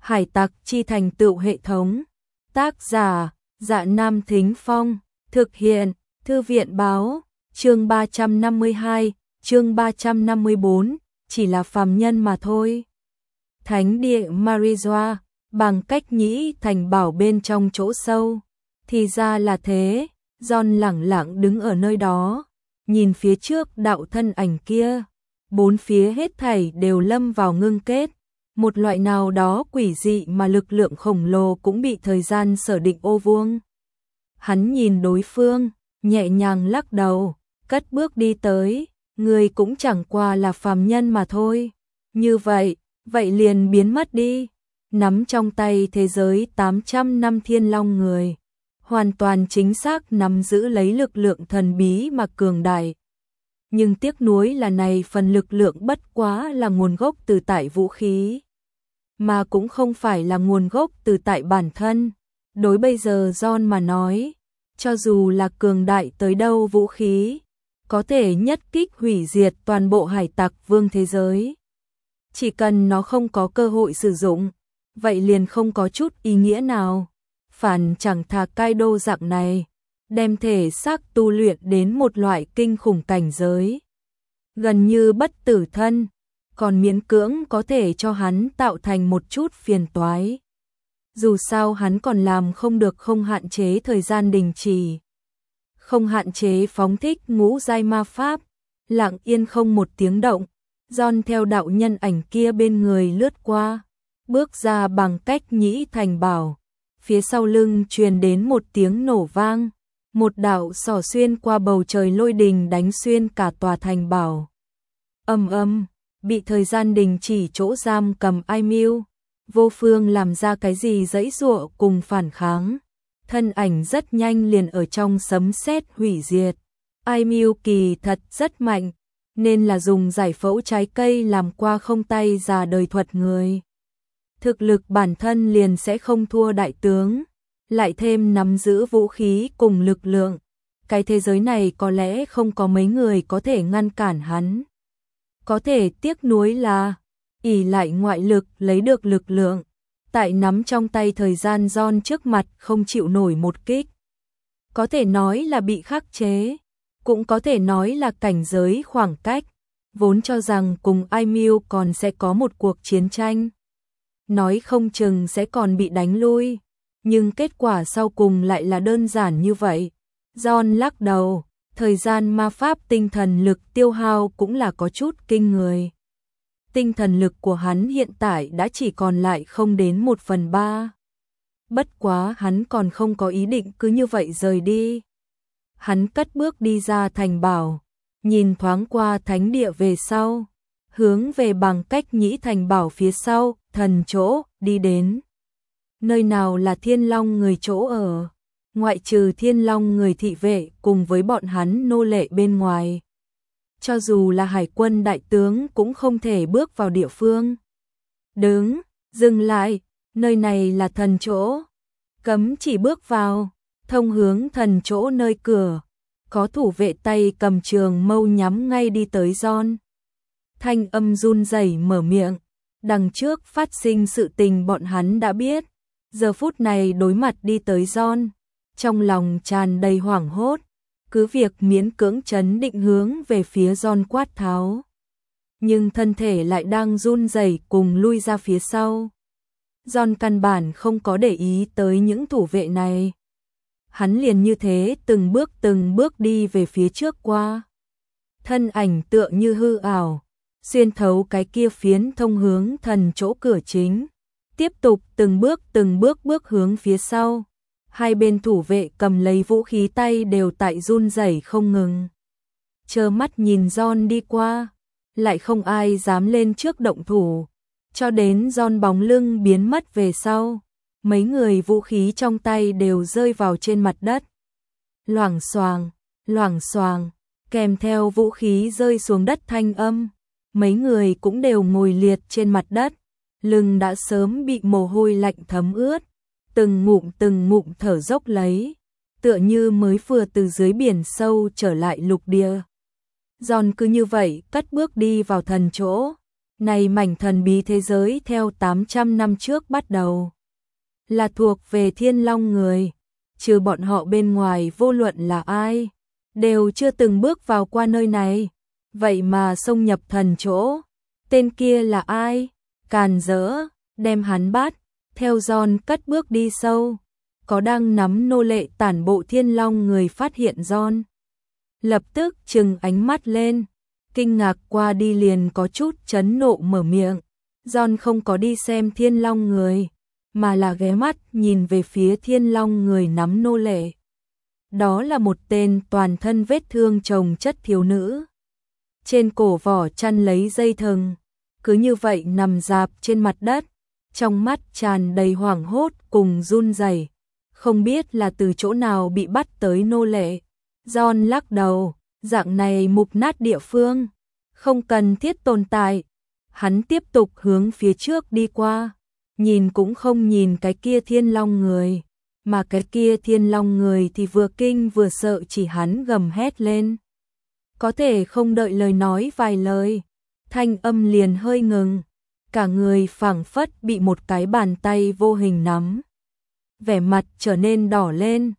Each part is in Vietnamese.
Hải tặc chi thành tựu hệ thống. Tác giả: Dạ Nam Thính Phong. Thực hiện: Thư viện báo. Chương 352, chương 354, chỉ là phàm nhân mà thôi. Thánh địa Marijoa, bằng cách nhĩ thành bảo bên trong chỗ sâu. Thì ra là thế, John lẳng lặng đứng ở nơi đó, nhìn phía trước đạo thân ảnh kia. Bốn phía hết thảy đều lâm vào ngưng kết. Một loại nào đó quỷ dị mà lực lượng khổng lồ cũng bị thời gian sở định ô vuông. Hắn nhìn đối phương, nhẹ nhàng lắc đầu, cất bước đi tới, người cũng chẳng qua là phàm nhân mà thôi. Như vậy, vậy liền biến mất đi. Nắm trong tay thế giới 800 năm thiên long người, hoàn toàn chính xác nắm giữ lấy lực lượng thần bí mà cường đại. Nhưng tiếc nuối là này phần lực lượng bất quá là nguồn gốc từ tại vũ khí, mà cũng không phải là nguồn gốc từ tại bản thân. Đối bây giờ John mà nói, cho dù là cường đại tới đâu vũ khí, có thể nhất kích hủy diệt toàn bộ hải tặc vương thế giới. Chỉ cần nó không có cơ hội sử dụng, vậy liền không có chút ý nghĩa nào. Phản chẳng thà Kaido dạng này, đem thể xác tu luyện đến một loại kinh khủng cảnh giới, gần như bất tử thân, còn miễn cưỡng có thể cho hắn tạo thành một chút phiền toái. Dù sao hắn còn làm không được không hạn chế thời gian đình chỉ, không hạn chế phóng thích ngũ giai ma pháp. Lặng yên không một tiếng động, John theo đạo nhân ảnh kia bên người lướt qua, bước ra bằng cách nhĩ thành bảo. Phía sau lưng truyền đến một tiếng nổ vang, một đạo xỏ xuyên qua bầu trời lôi đình đánh xuyên cả tòa thành bảo. Ầm ầm, bị thời gian đình chỉ chỗ giam cầm Aimew, vô phương làm ra cái gì giãy giụa cùng phản kháng. Thân ảnh rất nhanh liền ở trong sấm sét hủy diệt. Aimew kỳ thật rất mạnh, nên là dùng giải phẫu trái cây làm qua không tay già đời thuật người. Thực lực bản thân liền sẽ không thua đại tướng, lại thêm nắm giữ vũ khí cùng lực lượng. Cái thế giới này có lẽ không có mấy người có thể ngăn cản hắn. Có thể tiếc nuối là, ỷ lại ngoại lực lấy được lực lượng, tại nắm trong tay thời gian John trước mặt không chịu nổi một kích. Có thể nói là bị khắc chế, cũng có thể nói là cảnh giới khoảng cách, vốn cho rằng cùng Aimew còn sẽ có một cuộc chiến tranh, nói không chừng sẽ còn bị đánh lui, nhưng kết quả sau cùng lại là đơn giản như vậy. John lắc đầu, thời gian ma pháp tinh thần lực tiêu hao cũng là có chút kinh người. Tinh thần lực của hắn hiện tại đã chỉ còn lại không đến 1/3. Bất quá hắn còn không có ý định cứ như vậy rời đi. Hắn cất bước đi ra thành bảo, nhìn thoáng qua thánh địa về sau, hướng về bằng cách nhĩ thành bảo phía sau, thần chỗ, đi đến. Nơi nào là thiên long người chỗ ở, ngoại trừ thiên long người thị vệ cùng với bọn hắn nô lệ bên ngoài. Cho dù là hải quân đại tướng cũng không thể bước vào địa phương. Dừng lại, nơi này là thần chỗ, cấm chỉ bước vào. Thông hướng thần chỗ nơi cửa, có thủ vệ tay cầm trường mâu nhắm ngay đi tới John. Thanh âm run rẩy mở miệng, đằng trước phát sinh sự tình bọn hắn đã biết. Giờ phút này đối mặt đi tới John, trong lòng tràn đầy hoảng hốt, cứ việc miễn cưỡng trấn định hướng về phía John quát tháo, nhưng thân thể lại đang run rẩy cùng lui ra phía sau. John căn bản không có để ý tới những thủ vệ này. Hắn liền như thế từng bước đi về phía trước qua. Thân ảnh tựa như hư ảo, xuyên thấu cái kia phiến thông hướng thần chỗ cửa chính, tiếp tục từng bước hướng phía sau. Hai bên thủ vệ cầm lấy vũ khí tay đều tại run rẩy không ngừng, trơ mắt nhìn John đi qua, lại không ai dám lên trước động thủ, cho đến John bóng lưng biến mất về sau. Mấy người vũ khí trong tay đều rơi vào trên mặt đất. Loảng xoàng, kèm theo vũ khí rơi xuống đất thanh âm. Mấy người cũng đều ngồi liệt trên mặt đất, lưng đã sớm bị mồ hôi lạnh thấm ướt, từng ngụm thở dốc lấy, tựa như mới vừa từ dưới biển sâu trở lại lục địa. John cứ như vậy cất bước đi vào thần chỗ, Này mảnh thần bí thế giới theo 800 năm trước bắt đầu là thuộc về Thiên Long người, trừ bọn họ bên ngoài vô luận là ai, đều chưa từng bước vào qua nơi này, vậy mà xông nhập thần chỗ. Tên kia là ai? Càn Dỡ, đem hắn bắt, theo John cất bước đi sâu. Có đang nắm nô lệ tản bộ Thiên Long người phát hiện John. Lập tức trừng ánh mắt lên, kinh ngạc qua đi liền có chút chấn nộ mở miệng. John không có đi xem Thiên Long người, mà là ghé mắt nhìn về phía Thiên Long người nắm nô lệ. Đó là một tên toàn thân vết thương chồng chất thiếu nữ. Trên cổ vỏ chăn lấy dây thừng, cứ như vậy nằm rạp trên mặt đất, trong mắt tràn đầy hoảng hốt cùng run rẩy, không biết là từ chỗ nào bị bắt tới nô lệ. John lắc đầu, dạng này mục nát địa phương, không cần thiết tồn tại. Hắn tiếp tục hướng phía trước đi qua, nhìn cũng không nhìn cái kia Thiên Long người, mà cái kia Thiên Long người thì vừa kinh vừa sợ chỉ hắn gầm hét lên. Có thể không đợi lời nói vài lời, thanh âm liền hơi ngừng, cả người phảng phất bị một cái bàn tay vô hình nắm. Vẻ mặt trở nên đỏ lên,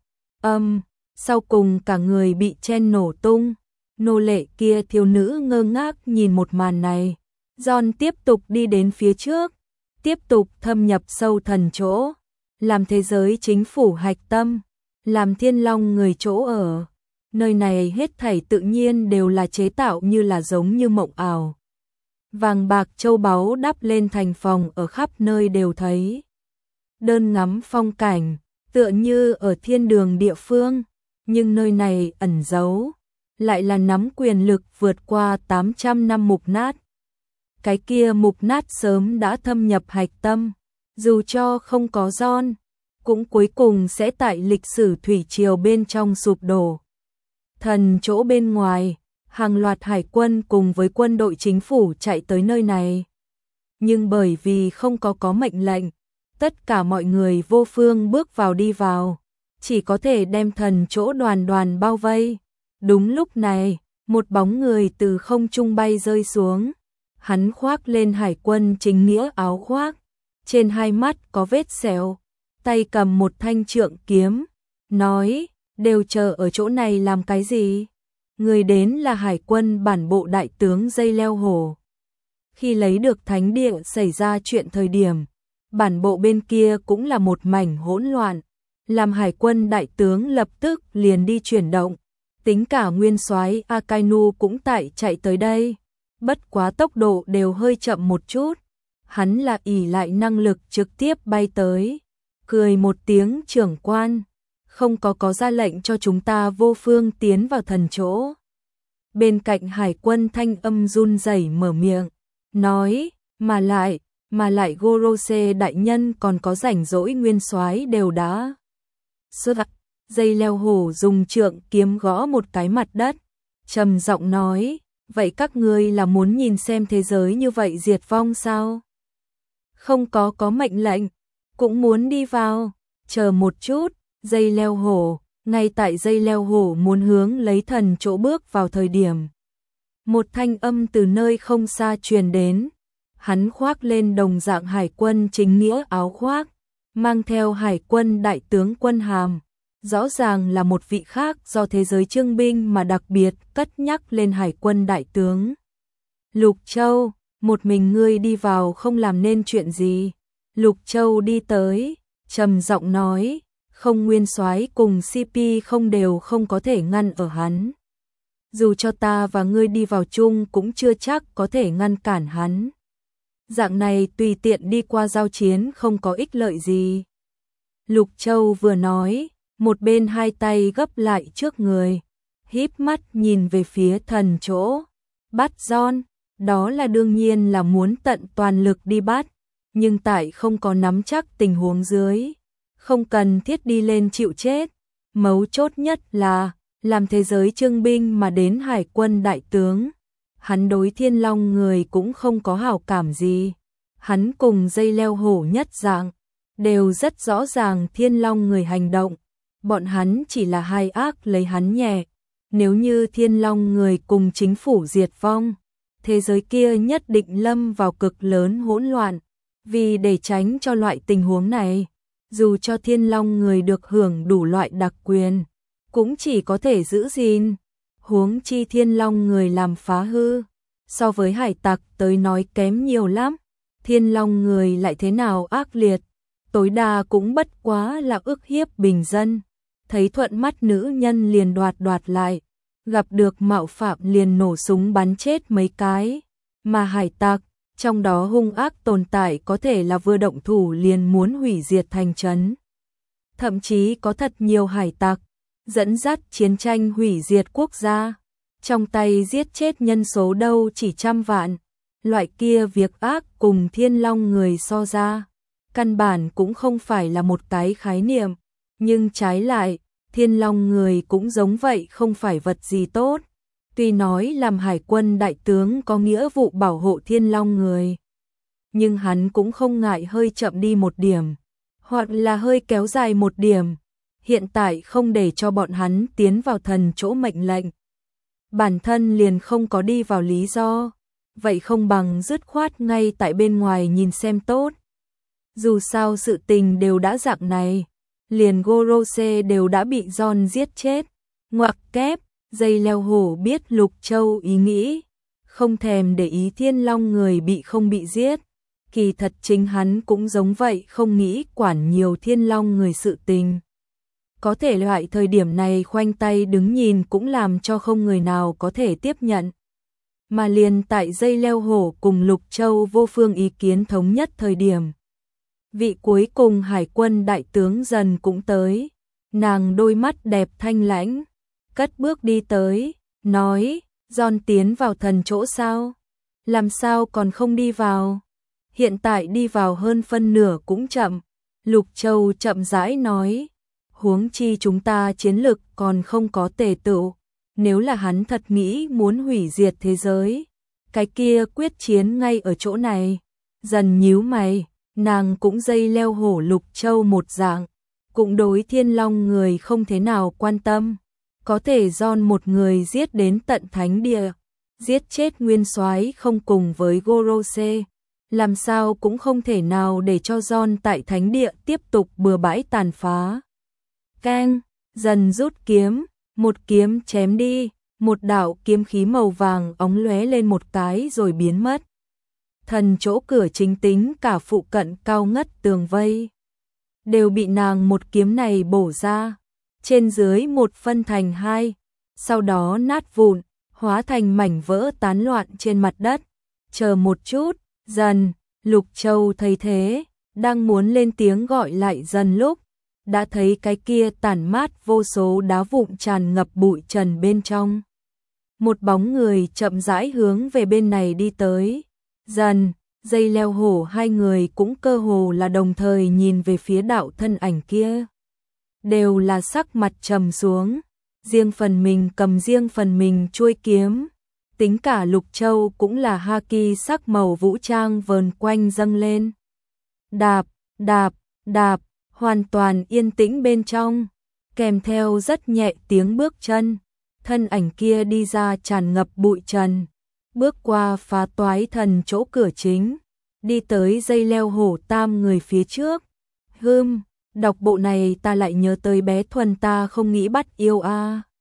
sau cùng cả người bị chen nổ tung. Nô lệ kia thiếu nữ ngơ ngác nhìn một màn này. John tiếp tục đi đến phía trước, tiếp tục thâm nhập sâu thần chỗ, làm thế giới chính phủ hạch tâm, làm Thiên Long người chỗ ở. Nơi này hết thảy tự nhiên đều là chế tạo như là giống như mộng ảo. Vàng bạc châu báu đắp lên thành phòng ở khắp nơi đều thấy. Đơn ngắm phong cảnh, tựa như ở thiên đường địa phương, nhưng nơi này ẩn giấu, lại là nắm quyền lực vượt qua 800 năm mục nát. Cái kia mục nát sớm đã thâm nhập hạch tâm, dù cho không có John, cũng cuối cùng sẽ tại lịch sử thủy triều bên trong sụp đổ. Thần chỗ bên ngoài, hàng loạt hải quân cùng với quân đội chính phủ chạy tới nơi này. Nhưng bởi vì không có mệnh lệnh, tất cả mọi người vô phương bước vào đi vào, chỉ có thể đem thần chỗ đoàn đoàn bao vây. Đúng lúc này, một bóng người từ không trung bay rơi xuống. Hắn khoác lên hải quân chính nghĩa áo khoác, trên hai mắt có vết sẹo, tay cầm một thanh trượng kiếm, nói, đều chờ ở chỗ này làm cái gì? Người đến là hải quân bản bộ đại tướng Dây Leo Hổ. Khi lấy được thánh địa xảy ra chuyện thời điểm, bản bộ bên kia cũng là một mảnh hỗn loạn, làm hải quân đại tướng lập tức liền đi chuyển động, tính cả nguyên soái Akainu cũng chạy tới đây. Bất quá tốc độ đều hơi chậm một chút, hắn là ỷ lại năng lực trực tiếp bay tới, cười một tiếng trưởng quan, không có ra lệnh cho chúng ta vô phương tiến vào thần chỗ. Bên cạnh hải quân thanh âm run rẩy mở miệng, nói, mà lại Gorose đại nhân còn có rảnh rỗi nguyên soái đều đã. Dây Leo Hổ dùng trượng kiếm gõ một cái mặt đất, trầm giọng nói, vậy các ngươi là muốn nhìn xem thế giới như vậy diệt vong sao? Không có mệnh lệnh, cũng muốn đi vào, chờ một chút. Dây Leo Hổ, ngay tại Dây Leo Hổ muốn hướng lấy thần chỗ bước vào thời điểm, một thanh âm từ nơi không xa truyền đến. Hắn khoác lên đồng dạng hải quân chính nghĩa áo khoác, mang theo hải quân đại tướng quân hàm, rõ ràng là một vị khác do thế giới trưng binh mà đặc biệt cất nhắc lên hải quân đại tướng. Lục Châu, một mình ngươi đi vào không làm nên chuyện gì. Lục Châu đi tới, trầm giọng nói, không nguyên soái cùng CP không đều không có thể ngăn ở hắn. Dù cho ta và ngươi đi vào chung cũng chưa chắc có thể ngăn cản hắn. Dạng này tùy tiện đi qua giao chiến không có ích lợi gì. Lục Châu vừa nói, một bên hai tay gấp lại trước người, híp mắt nhìn về phía thần chỗ. Bắt John, đó là đương nhiên là muốn tận toàn lực đi bắt, nhưng tại không có nắm chắc tình huống dưới, không cần thiết đi lên chịu chết. Mấu chốt nhất là, làm thế giới trưng binh mà đến hải quân đại tướng, hắn đối Thiên Long người cũng không có hảo cảm gì. Hắn cùng Dây Leo Hổ nhất dạng, đều rất rõ ràng Thiên Long người hành động, bọn hắn chỉ là hai ác lấy hắn nhẹ. Nếu như Thiên Long người cùng chính phủ diệt vong, thế giới kia nhất định lâm vào cực lớn hỗn loạn. Vì để tránh cho loại tình huống này, dù cho Thiên Long người được hưởng đủ loại đặc quyền, cũng chỉ có thể giữ gìn, huống chi Thiên Long người làm phá hư, so với hải tặc tới nói kém nhiều lắm. Thiên Long người lại thế nào ác liệt, tối đa cũng bất quá là ức hiếp bình dân, thấy thuận mắt nữ nhân liền đoạt lại, gặp được mạo phạm liền nổ súng bắn chết mấy cái, mà hải tặc, trong đó hung ác tồn tại có thể là vừa động thủ liền muốn hủy diệt thành trấn. Thậm chí có thật nhiều hải tặc dẫn dắt chiến tranh hủy diệt quốc gia, trong tay giết chết nhân số đâu chỉ trăm vạn. Loại kia việc ác cùng Thiên Long người so ra, căn bản cũng không phải là một cái khái niệm, nhưng trái lại, Thiên Long người cũng giống vậy không phải vật gì tốt. Tuy nói làm hải quân đại tướng có nghĩa vụ bảo hộ Thiên Long người, nhưng hắn cũng không ngại hơi chậm đi một điểm, hoặc là hơi kéo dài một điểm, hiện tại không để cho bọn hắn tiến vào thần chỗ mệnh lệnh. Bản thân liền không có đi vào lý do, vậy không bằng dứt khoát ngay tại bên ngoài nhìn xem tốt. Dù sao sự tình đều đã dạng này, liền Gorose đều đã bị John giết chết, ngoặc kép, dây leo hổ biết Lục Châu ý nghĩ, không thèm để ý Thiên Long người bị không bị giết. Kỳ thật chính hắn cũng giống vậy, không nghĩ quản nhiều Thiên Long người sự tình. Có thể loại thời điểm này khoanh tay đứng nhìn cũng làm cho không người nào có thể tiếp nhận. Mà liền tại dây leo hổ cùng Lục Châu vô phương ý kiến thống nhất thời điểm, vị cuối cùng hải quân đại tướng dần cũng tới, nàng đôi mắt đẹp thanh lãnh, cất bước đi tới, nói, John tiến vào thần chỗ sao? Làm sao còn không đi vào? Hiện tại đi vào hơn phân nửa cũng chậm. Lục Châu chậm rãi nói, huống chi chúng ta chiến lực còn không có tề tựu, nếu là hắn thật nghĩ muốn hủy diệt thế giới, cái kia quyết chiến ngay ở chỗ này. Dần nhíu mày, nàng cũng dây leo hổ Lục Châu một dạng, cũng đối Thiên Long người không thế nào quan tâm, có thể John một người giết đến tận thánh địa, giết chết nguyên soái không cùng với Gorose, làm sao cũng không thể nào để cho John tại thánh địa tiếp tục bừa bãi tàn phá. Keng, dần rút kiếm, một kiếm chém đi, một đạo kiếm khí màu vàng óng lóe lên một cái rồi biến mất. Thần chỗ cửa chính tính cả phụ cận cao ngất tường vây, đều bị nàng một kiếm này bổ ra, trên dưới một phân thành hai, sau đó nát vụn, hóa thành mảnh vỡ tán loạn trên mặt đất. Chờ một chút, Dần, Lục Châu thấy thế, đang muốn lên tiếng gọi lại Dần lúc, đã thấy cái kia tản mát vô số đá vụn tràn ngập bụi trần bên trong. Một bóng người chậm rãi hướng về bên này đi tới. Dần, dây leo hổ hai người cũng cơ hồ là đồng thời nhìn về phía đạo thân ảnh kia. Đều là sắc mặt trầm xuống, riêng phần mình cầm riêng phần mình chuôi kiếm. Tính cả Lục Châu cũng là haki sắc màu vũ trang vờn quanh dâng lên. Đạp, đạp, đạp, hoàn toàn yên tĩnh bên trong, kèm theo rất nhẹ tiếng bước chân. Thân ảnh kia đi ra tràn ngập bụi trần, bước qua phá toái thần chỗ cửa chính, đi tới dây leo hổ tam người phía trước. Đọc bộ này ta lại nhớ tới bé Thuần ta không nghĩ bắt yêu a.